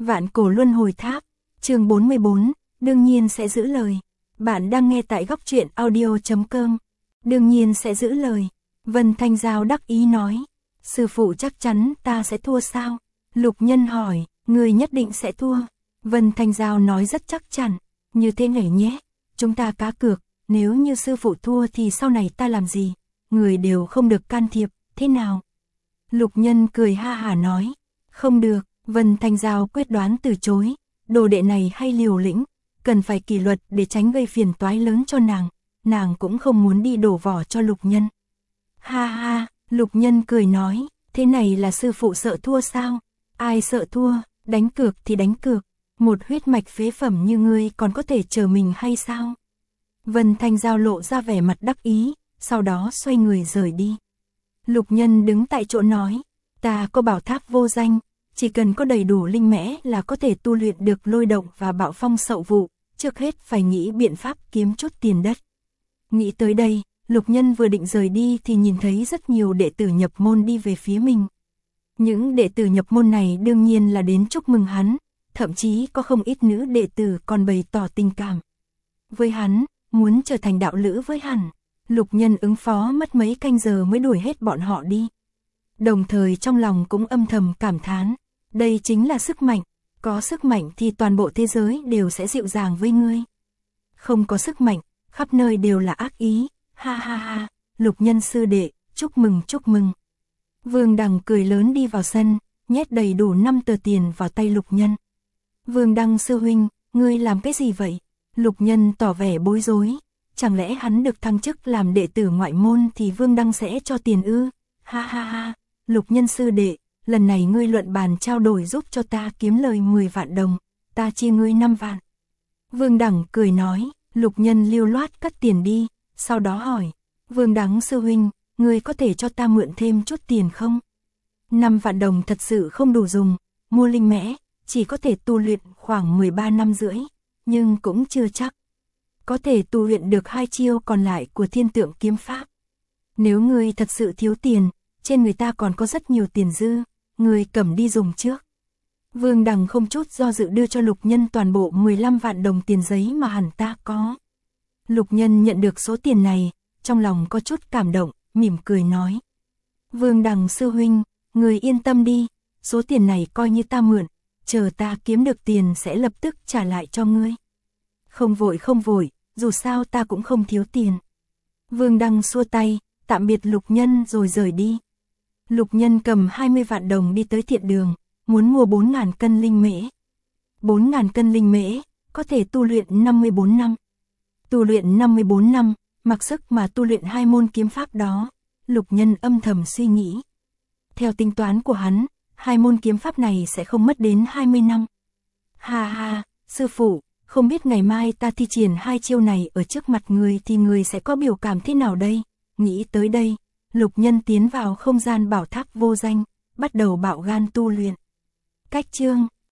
Vạn cổ luân hồi tháp, chương 44, đương nhiên sẽ giữ lời. Bạn đang nghe tại góc truyện audio.com. Đương nhiên sẽ giữ lời. Vân Thanh Giao đắc ý nói. Sư phụ chắc chắn ta sẽ thua sao? Lục Nhân hỏi, người nhất định sẽ thua. Vân Thanh Giao nói rất chắc chắn. Như thế này nhé, chúng ta cá cược, nếu như sư phụ thua thì sau này ta làm gì? Người đều không được can thiệp, thế nào? Lục Nhân cười ha hả nói. Không được, Vân Thanh Giao quyết đoán từ chối. Đồ đệ này hay liều lĩnh, cần phải kỷ luật để tránh gây phiền toái lớn cho nàng. Nàng cũng không muốn đi đổ vỏ cho Lục Nhân. Ha ha, Lục Nhân cười nói, thế này là sư phụ sợ thua sao? Ai sợ thua, đánh cược thì đánh cược. Một huyết mạch phế phẩm như ngươi còn có thể chờ mình hay sao? Vân Thanh Giao lộ ra vẻ mặt đắc ý, sau đó xoay người rời đi. Lục Nhân đứng tại chỗ nói, ta có bảo tháp vô danh, chỉ cần có đầy đủ linh mẽ là có thể tu luyện được lôi động và bạo phong sậu vụ, trước hết phải nghĩ biện pháp kiếm chút tiền đất. Nghĩ tới đây, Lục Nhân vừa định rời đi thì nhìn thấy rất nhiều đệ tử nhập môn đi về phía mình. Những đệ tử nhập môn này đương nhiên là đến chúc mừng hắn, thậm chí có không ít nữ đệ tử còn bày tỏ tình cảm với hắn, muốn trở thành đạo lữ với hắn. Lục Nhân ứng phó mất mấy canh giờ mới đuổi hết bọn họ đi. Đồng thời trong lòng cũng âm thầm cảm thán, đây chính là sức mạnh, có sức mạnh thì toàn bộ thế giới đều sẽ dịu dàng với ngươi. Không có sức mạnh, khắp nơi đều là ác ý, ha ha ha, Lục Nhân sư đệ, chúc mừng chúc mừng. Vương Đằng cười lớn đi vào sân, nhét đầy đủ 5 tờ tiền vào tay Lục Nhân. Vương Đăng sư huynh, ngươi làm cái gì vậy? Lục Nhân tỏ vẻ bối rối, chẳng lẽ hắn được thăng chức làm đệ tử ngoại môn thì Vương Đăng sẽ cho tiền ư? Ha ha ha, Lục Nhân sư đệ, lần này ngươi luận bàn trao đổi giúp cho ta kiếm lời 10 vạn đồng, ta chia ngươi 5 vạn. Vương Đẳng cười nói, Lục Nhân lưu loát cất tiền đi, sau đó hỏi, Vương Đăng sư huynh, ngươi có thể cho ta mượn thêm chút tiền không? 5 vạn đồng thật sự không đủ dùng, mua linh mẽ, chỉ có thể tu luyện khoảng 13 năm rưỡi, nhưng cũng chưa chắc có thể tu luyện được 2 chiêu còn lại của thiên tượng kiếm pháp. Nếu ngươi thật sự thiếu tiền, trên người ta còn có rất nhiều tiền dư, ngươi cầm đi dùng trước. Vương Đằng không chút do dự đưa cho Lục Nhân toàn bộ 15 vạn đồng tiền giấy mà hẳn ta có. Lục Nhân nhận được số tiền này, trong lòng có chút cảm động, mỉm cười nói. Vương Đằng sư huynh, ngươi yên tâm đi, số tiền này coi như ta mượn, chờ ta kiếm được tiền sẽ lập tức trả lại cho ngươi. Không vội, dù sao ta cũng không thiếu tiền. Vương Đăng xua tay, tạm biệt Lục Nhân rồi rời đi. Lục Nhân cầm 20 vạn đồng đi tới thiện đường, muốn mua 4.000 cân linh mễ. 4.000 cân linh mễ, có thể tu luyện 54 năm. Tu luyện 54 năm, mặc sức mà tu luyện 2 môn kiếm pháp đó, Lục Nhân âm thầm suy nghĩ. Theo tính toán của hắn, 2 môn kiếm pháp này sẽ không mất đến 20 năm. Ha ha, sư phụ, không biết ngày mai ta thi triển 2 chiêu này ở trước mặt người thì người sẽ có biểu cảm thế nào đây? Nghĩ tới đây, Lục Nhân tiến vào không gian bảo tháp vô danh, bắt đầu bạo gan tu luyện. Cách chương